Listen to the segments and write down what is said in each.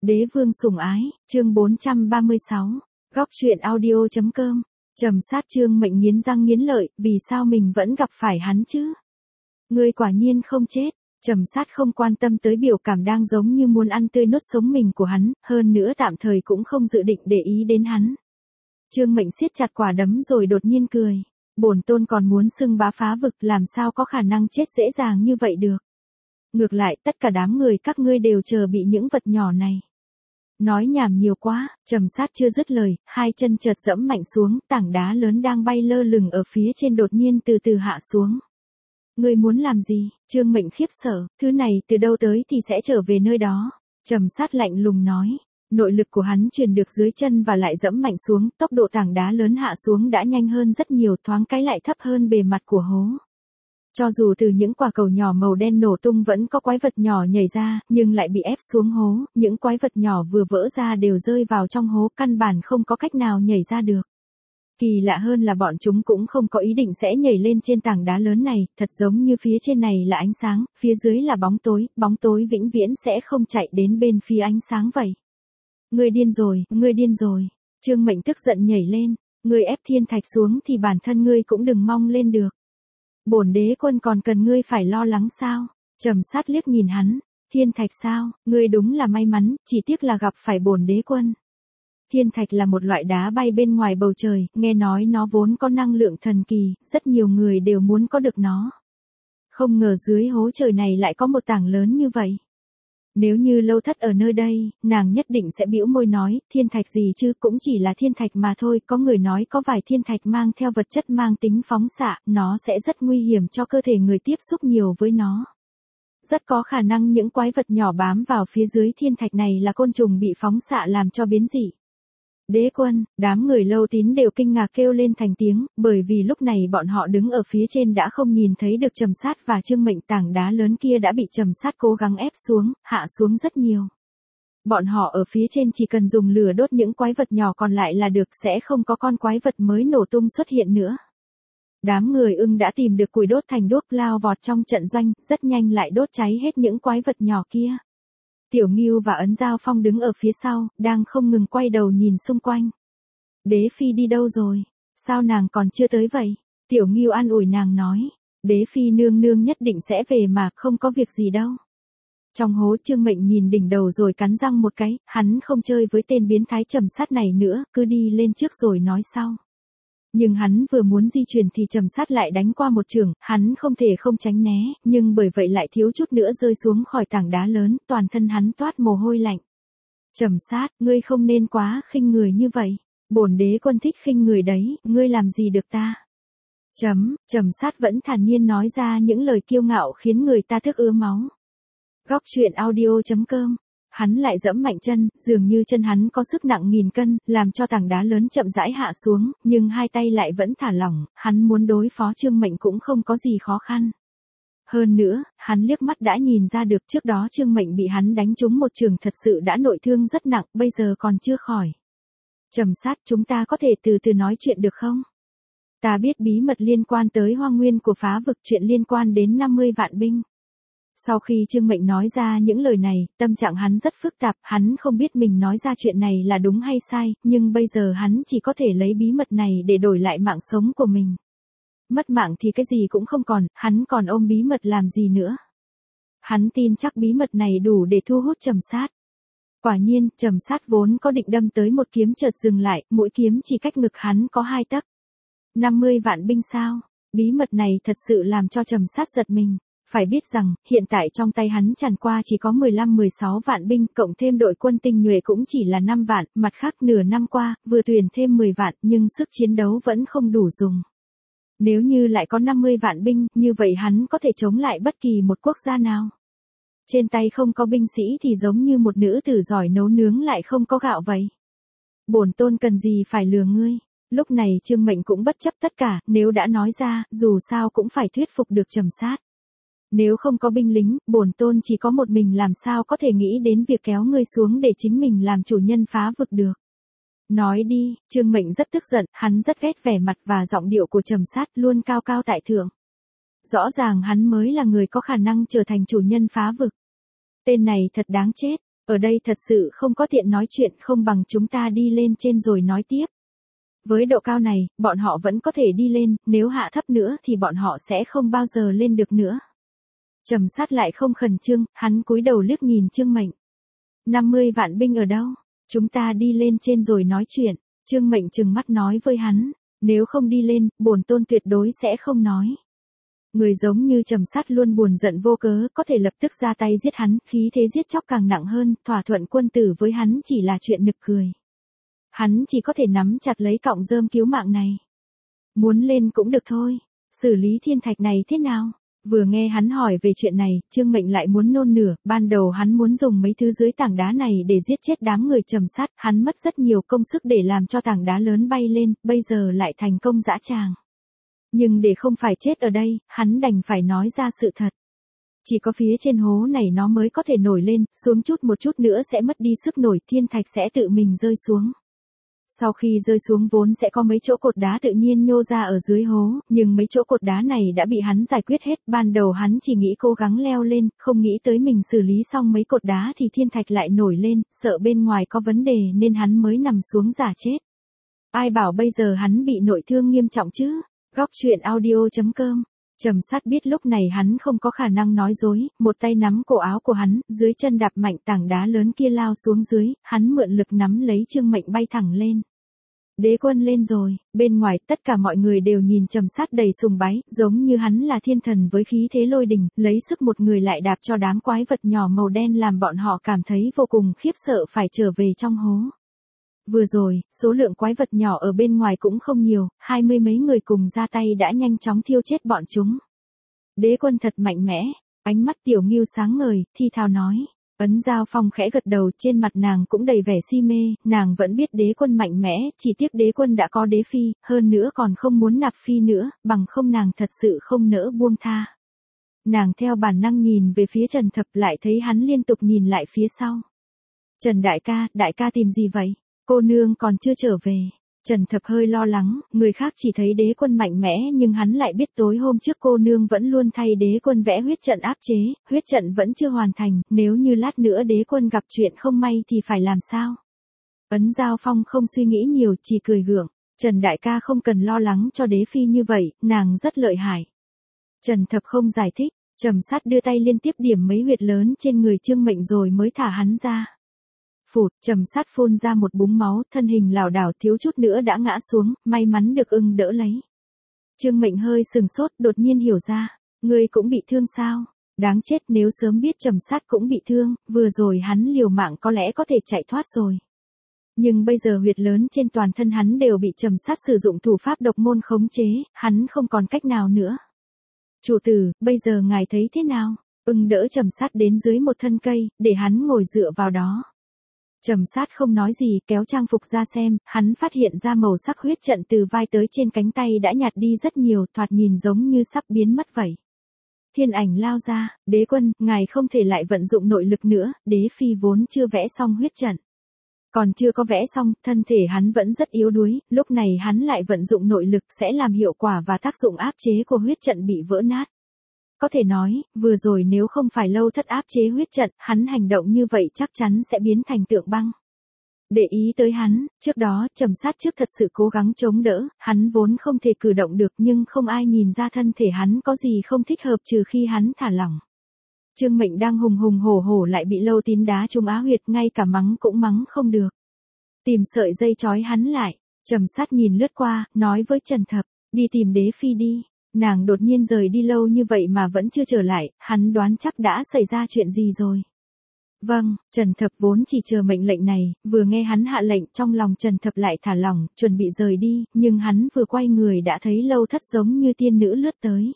Đế vương sủng ái, chương 436, góc truyện audio.com, Trầm Sát Trương Mệnh nghiến răng nghiến lợi, vì sao mình vẫn gặp phải hắn chứ? Ngươi quả nhiên không chết. Trầm Sát không quan tâm tới biểu cảm đang giống như muốn ăn tươi nuốt sống mình của hắn, hơn nữa tạm thời cũng không dự định để ý đến hắn. Trương Mệnh siết chặt quả đấm rồi đột nhiên cười. Bổn tôn còn muốn xưng bá phá vực, làm sao có khả năng chết dễ dàng như vậy được. Ngược lại, tất cả đám người các ngươi đều chờ bị những vật nhỏ này. Nói nhảm nhiều quá, Trầm Sát chưa dứt lời, hai chân chợt dẫm mạnh xuống, tảng đá lớn đang bay lơ lửng ở phía trên đột nhiên từ từ hạ xuống. Ngươi muốn làm gì? Trương Mệnh khiếp sợ, thứ này từ đâu tới thì sẽ trở về nơi đó. Trầm Sát lạnh lùng nói. Nội lực của hắn truyền được dưới chân và lại dẫm mạnh xuống, tốc độ tảng đá lớn hạ xuống đã nhanh hơn rất nhiều, thoáng cái lại thấp hơn bề mặt của hố. Cho dù từ những quả cầu nhỏ màu đen nổ tung vẫn có quái vật nhỏ nhảy ra, nhưng lại bị ép xuống hố, những quái vật nhỏ vừa vỡ ra đều rơi vào trong hố, căn bản không có cách nào nhảy ra được. Kỳ lạ hơn là bọn chúng cũng không có ý định sẽ nhảy lên trên tảng đá lớn này, thật giống như phía trên này là ánh sáng, phía dưới là bóng tối vĩnh viễn sẽ không chạy đến bên phía ánh sáng vậy. Ngươi điên rồi, Trương Mệnh tức giận nhảy lên, ngươi ép thiên thạch xuống thì bản thân ngươi cũng đừng mong lên được. Bổn đế quân còn cần ngươi phải lo lắng sao? Trầm Sát liếc nhìn hắn, thiên thạch sao, ngươi đúng là may mắn, chỉ tiếc là gặp phải bổn đế quân. Thiên thạch là một loại đá bay bên ngoài bầu trời, nghe nói nó vốn có năng lượng thần kỳ, rất nhiều người đều muốn có được nó. Không ngờ dưới hố trời này lại có một tảng lớn như vậy. Nếu như Lâu Thất ở nơi đây, nàng nhất định sẽ bĩu môi nói, thiên thạch gì chứ, cũng chỉ là thiên thạch mà thôi, có người nói có vài thiên thạch mang theo vật chất mang tính phóng xạ, nó sẽ rất nguy hiểm cho cơ thể người tiếp xúc nhiều với nó. Rất có khả năng những quái vật nhỏ bám vào phía dưới thiên thạch này là côn trùng bị phóng xạ làm cho biến dị. Đế quân, đám người Lâu Tín đều kinh ngạc kêu lên thành tiếng, bởi vì lúc này bọn họ đứng ở phía trên đã không nhìn thấy được Trầm Sát và Trương Mệnh, tảng đá lớn kia đã bị Trầm Sát cố gắng ép xuống, hạ xuống rất nhiều. Bọn họ ở phía trên chỉ cần dùng lửa đốt những quái vật nhỏ còn lại là được, sẽ không có con quái vật mới nổ tung xuất hiện nữa. Đám người Ưng đã tìm được củi đốt thành đuốc lao vọt trong trận doanh, rất nhanh lại đốt cháy hết những quái vật nhỏ kia. Tiểu Ngưu và Ấn Giao Phong đứng ở phía sau, đang không ngừng quay đầu nhìn xung quanh. Đế Phi đi đâu rồi? Sao nàng còn chưa tới vậy? Tiểu Ngưu an ủi nàng nói. Đế Phi nương nương nhất định sẽ về mà, không có việc gì đâu. Trong hố Trương Mệnh nhìn đỉnh đầu rồi cắn răng một cái, hắn không chơi với tên biến thái Trầm Sát này nữa, cứ đi lên trước rồi nói sau. Nhưng hắn vừa muốn di chuyển thì Trầm Sát lại đánh qua một chưởng, hắn không thể không tránh né, nhưng bởi vậy lại thiếu chút nữa rơi xuống khỏi tảng đá lớn, toàn thân hắn toát mồ hôi lạnh. Trầm Sát, ngươi không nên quá khinh người như vậy. Bổn đế quân thích khinh người đấy, ngươi làm gì được ta? Trầm Sát vẫn thản nhiên nói ra những lời kiêu ngạo khiến người ta tức ứa máu. Góc truyện audio.com. Hắn lại giẫm mạnh chân, dường như chân hắn có sức nặng 1000 cân, làm cho tảng đá lớn chậm rãi hạ xuống, nhưng hai tay lại vẫn thả lỏng, hắn muốn đối phó Trương Mệnh cũng không có gì khó khăn. Hơn nữa, hắn liếc mắt đã nhìn ra được trước đó Trương Mệnh bị hắn đánh trúng một chưởng thật sự đã nội thương rất nặng, bây giờ còn chưa khỏi. Trầm Sát, chúng ta có thể từ từ nói chuyện được không? Ta biết bí mật liên quan tới hoang nguyên của phá vực, chuyện liên quan đến 50 vạn binh. Sau khi Trương Mệnh nói ra những lời này, tâm trạng hắn rất phức tạp, hắn không biết mình nói ra chuyện này là đúng hay sai, nhưng bây giờ hắn chỉ có thể lấy bí mật này để đổi lại mạng sống của mình. Mất mạng thì cái gì cũng không còn, hắn còn ôm bí mật làm gì nữa. Hắn tin chắc bí mật này đủ để thu hút Trầm Sát. Quả nhiên, Trầm Sát vốn có định đâm tới một kiếm chợt dừng lại, mũi kiếm chỉ cách ngực hắn có 2 tấc. 50 vạn binh sao? Bí mật này thật sự làm cho Trầm Sát giật mình. Phải biết rằng, hiện tại trong tay hắn tràn qua chỉ có 15-16 vạn binh, cộng thêm đội quân tinh nhuệ cũng chỉ là 5 vạn, mặt khác nửa năm qua, vừa tuyển thêm 10 vạn, nhưng sức chiến đấu vẫn không đủ dùng. Nếu như lại có 50 vạn binh, như vậy hắn có thể chống lại bất kỳ một quốc gia nào. Trên tay không có binh sĩ thì giống như một nữ tử giỏi nấu nướng lại không có gạo vậy. Bổn tôn cần gì phải lừa ngươi. Lúc này Trương Mệnh cũng bất chấp tất cả, nếu đã nói ra, dù sao cũng phải thuyết phục được Trầm Sát. Nếu không có binh lính, bổn tôn chỉ có một mình làm sao có thể nghĩ đến việc kéo ngươi xuống để chính mình làm chủ nhân phá vực được. Nói đi, Trương Mệnh rất tức giận, hắn rất ghét vẻ mặt và giọng điệu của Trầm Sát luôn cao cao tại thượng. Rõ ràng hắn mới là người có khả năng trở thành chủ nhân phá vực. Tên này thật đáng chết. Ở đây thật sự không có tiện nói chuyện, không bằng chúng ta đi lên trên rồi nói tiếp. Với độ cao này, bọn họ vẫn có thể đi lên, nếu hạ thấp nữa thì bọn họ sẽ không bao giờ lên được nữa. Trầm Sát lại không khẩn trương, hắn cúi đầu liếc nhìn Trương Mệnh. 50 vạn binh ở đâu? Chúng ta đi lên trên rồi nói chuyện. Trương Mệnh trừng mắt nói với hắn, nếu không đi lên, bổn tôn tuyệt đối sẽ không nói. Người giống như Trầm Sát luôn buồn giận vô cớ, có thể lập tức ra tay giết hắn, khí thế giết chóc càng nặng hơn, thỏa thuận quân tử với hắn chỉ là chuyện nực cười. Hắn chỉ có thể nắm chặt lấy cọng rơm cứu mạng này. Muốn lên cũng được thôi, xử lý thiên thạch này thế nào? Vừa nghe hắn hỏi về chuyện này, Trương Mệnh lại muốn nôn nửa, ban đầu hắn muốn dùng mấy thứ dưới tảng đá này để giết chết đám người Trầm Sát, hắn mất rất nhiều công sức để làm cho tảng đá lớn bay lên, bây giờ lại thành công dã tràng. Nhưng để không phải chết ở đây, hắn đành phải nói ra sự thật. Chỉ có phía trên hố này nó mới có thể nổi lên, xuống một chút nữa sẽ mất đi sức nổi, thiên thạch sẽ tự mình rơi xuống. Sau khi rơi xuống vốn sẽ có mấy chỗ cột đá tự nhiên nhô ra ở dưới hố, nhưng mấy chỗ cột đá này đã bị hắn giải quyết hết, ban đầu hắn chỉ nghĩ cố gắng leo lên, không nghĩ tới mình xử lý xong mấy cột đá thì thiên thạch lại nổi lên, sợ bên ngoài có vấn đề nên hắn mới nằm xuống giả chết. Ai bảo bây giờ hắn bị nội thương nghiêm trọng chứ? Góc truyện audio.com. Trầm Sát biết lúc này hắn không có khả năng nói dối, một tay nắm cổ áo của hắn, dưới chân đạp mạnh tảng đá lớn kia lao xuống dưới, hắn mượn lực nắm lấy Trương Mệnh bay thẳng lên. Đế quân lên rồi, bên ngoài tất cả mọi người đều nhìn Trầm Sát đầy sùng bái, giống như hắn là thiên thần với khí thế lôi đình, lấy sức một người lại đạp cho đám quái vật nhỏ màu đen làm bọn họ cảm thấy vô cùng khiếp sợ phải trở về trong hố. Vừa rồi, số lượng quái vật nhỏ ở bên ngoài cũng không nhiều, 20 mấy người cùng ra tay đã nhanh chóng thiêu chết bọn chúng. Đế quân thật mạnh mẽ, ánh mắt Tiểu Ngưu sáng ngời, thi thào nói. Ấn Giao Phong khẽ gật đầu, trên mặt nàng cũng đầy vẻ si mê, nàng vẫn biết đế quân mạnh mẽ, chỉ tiếc đế quân đã có đế phi, hơn nữa còn không muốn nạp phi nữa, bằng không nàng thật sự không nỡ buông tha. Nàng theo bản năng nhìn về phía Trần Thập lại thấy hắn liên tục nhìn lại phía sau. Trần đại ca tìm gì vậy? Cô nương còn chưa trở về. Trần Thập hơi lo lắng, người khác chỉ thấy đế quân mạnh mẽ nhưng hắn lại biết tối hôm trước cô nương vẫn luôn thay đế quân vẽ huyết trận áp chế, huyết trận vẫn chưa hoàn thành, nếu như lát nữa đế quân gặp chuyện không may thì phải làm sao? Ấn Giao Phong không suy nghĩ nhiều, chỉ cười gượng, Trần đại ca không cần lo lắng cho đế phi như vậy, nàng rất lợi hại. Trần Thập không giải thích, Trầm Sát đưa tay liên tiếp điểm mấy huyệt lớn trên người Trương Mệnh rồi mới thả hắn ra. Phụt, Trầm Sát phun ra một búng máu, thân hình lảo đảo thiếu chút nữa đã ngã xuống, may mắn được Ưng đỡ lấy. Trương Mệnh hơi sừng sốt, đột nhiên hiểu ra, ngươi cũng bị thương sao? Đáng chết, nếu sớm biết Trầm Sát cũng bị thương, vừa rồi hắn liều mạng có lẽ có thể chạy thoát rồi. Nhưng bây giờ huyệt lớn trên toàn thân hắn đều bị Trầm Sát sử dụng thủ pháp độc môn khống chế, hắn không còn cách nào nữa. Chủ tử, bây giờ ngài thấy thế nào? Ưng đỡ Trầm Sát đến dưới một thân cây, để hắn ngồi dựa vào đó. Trầm Sát không nói gì, kéo trang phục ra xem, hắn phát hiện ra màu sắc huyết trận từ vai tới trên cánh tay đã nhạt đi rất nhiều, thoạt nhìn giống như sắp biến mất vậy. Thiên ảnh lao ra, đế quân, ngài không thể lại vận dụng nội lực nữa, đế phi vốn chưa vẽ xong huyết trận. Còn chưa có vẽ xong, thân thể hắn vẫn rất yếu đuối, lúc này hắn lại vận dụng nội lực sẽ làm hiệu quả và tác dụng áp chế của huyết trận bị vỡ nát. Có thể nói, vừa rồi nếu không phải Lâu Thất áp chế huyết trận, hắn hành động như vậy chắc chắn sẽ biến thành tượng băng. Để ý tới hắn, trước đó Trầm Sát trước thật sự cố gắng chống đỡ, hắn vốn không thể cử động được nhưng không ai nhìn ra thân thể hắn có gì không thích hợp trừ khi hắn thả lỏng. Trương Mệnh đang hùng hùng hổ hổ lại bị Lâu Tín đá trúng á huyệt, ngay cả mắng cũng mắng không được. Tìm sợi dây trói hắn lại, Trầm Sát nhìn lướt qua, nói với Trần Thập, đi tìm đế phi đi. Nàng đột nhiên rời đi lâu như vậy mà vẫn chưa trở lại, hắn đoán chắc đã xảy ra chuyện gì rồi. Vâng, Trần Thập vốn chỉ chờ mệnh lệnh này, vừa nghe hắn hạ lệnh trong lòng Trần Thập lại thả lỏng, chuẩn bị rời đi, nhưng hắn vừa quay người đã thấy Lâu Thất giống như tiên nữ lướt tới.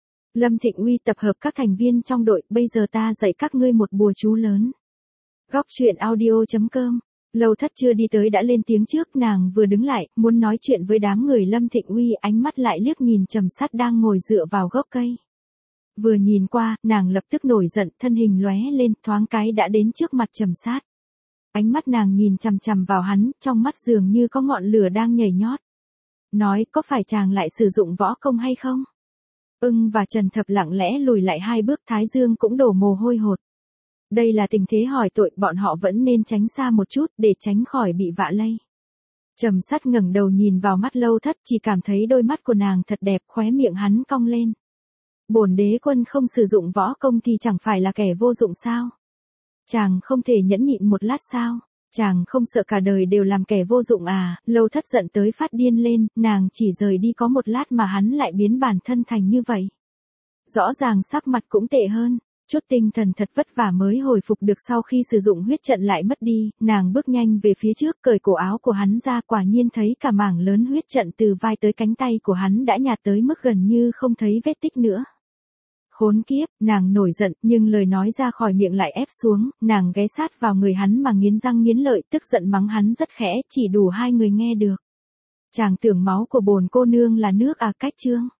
Lâm Thịnh Uy tập hợp các thành viên trong đội, bây giờ ta dạy các ngươi một bùa chú lớn. Góc truyện audio.com. Lâu Thất chưa đi tới đã lên tiếng trước, nàng vừa đứng lại, muốn nói chuyện với đám người Lâm Thịnh Uy, ánh mắt lại liếc nhìn Trầm Sát đang ngồi dựa vào gốc cây. Vừa nhìn qua, nàng lập tức nổi giận, thân hình lóe lên, thoáng cái đã đến trước mặt Trầm Sát. Ánh mắt nàng nhìn chằm chằm vào hắn, trong mắt dường như có ngọn lửa đang nhảy nhót. Nói, có phải chàng lại sử dụng võ công hay không? Ưng và Trần Thập lặng lẽ lùi lại 2 bước, thái dương cũng đổ mồ hôi hột. Đây là tình thế hỏi tội, bọn họ vẫn nên tránh xa một chút để tránh khỏi bị vạ lây. Trầm Sát ngẩng đầu nhìn vào mắt Lâu Thất, chỉ cảm thấy đôi mắt của nàng thật đẹp, khóe miệng hắn cong lên. Bổn đế quân không sử dụng võ công thì chẳng phải là kẻ vô dụng sao? Chàng không thể nhẫn nhịn một lát sao? Chàng không sợ cả đời đều làm kẻ vô dụng à? Lâu Thất giận tới phát điên lên, nàng chỉ rời đi có một lát mà hắn lại biến bản thân thành như vậy. Rõ ràng sắc mặt cũng tệ hơn. Chút tinh thần thật vất vả mới hồi phục được sau khi sử dụng huyết trận lại mất đi, nàng bước nhanh về phía trước, cởi cổ áo của hắn ra, quả nhiên thấy cả mảng lớn huyết trận từ vai tới cánh tay của hắn đã nhạt tới mức gần như không thấy vết tích nữa. Khốn kiếp, nàng nổi giận, nhưng lời nói ra khỏi miệng lại ép xuống, nàng ghé sát vào người hắn mà nghiến răng nghiến lợi, tức giận mắng hắn rất khẽ, chỉ đủ hai người nghe được. Chàng tưởng máu của bổn cô nương là nước à? Cách chương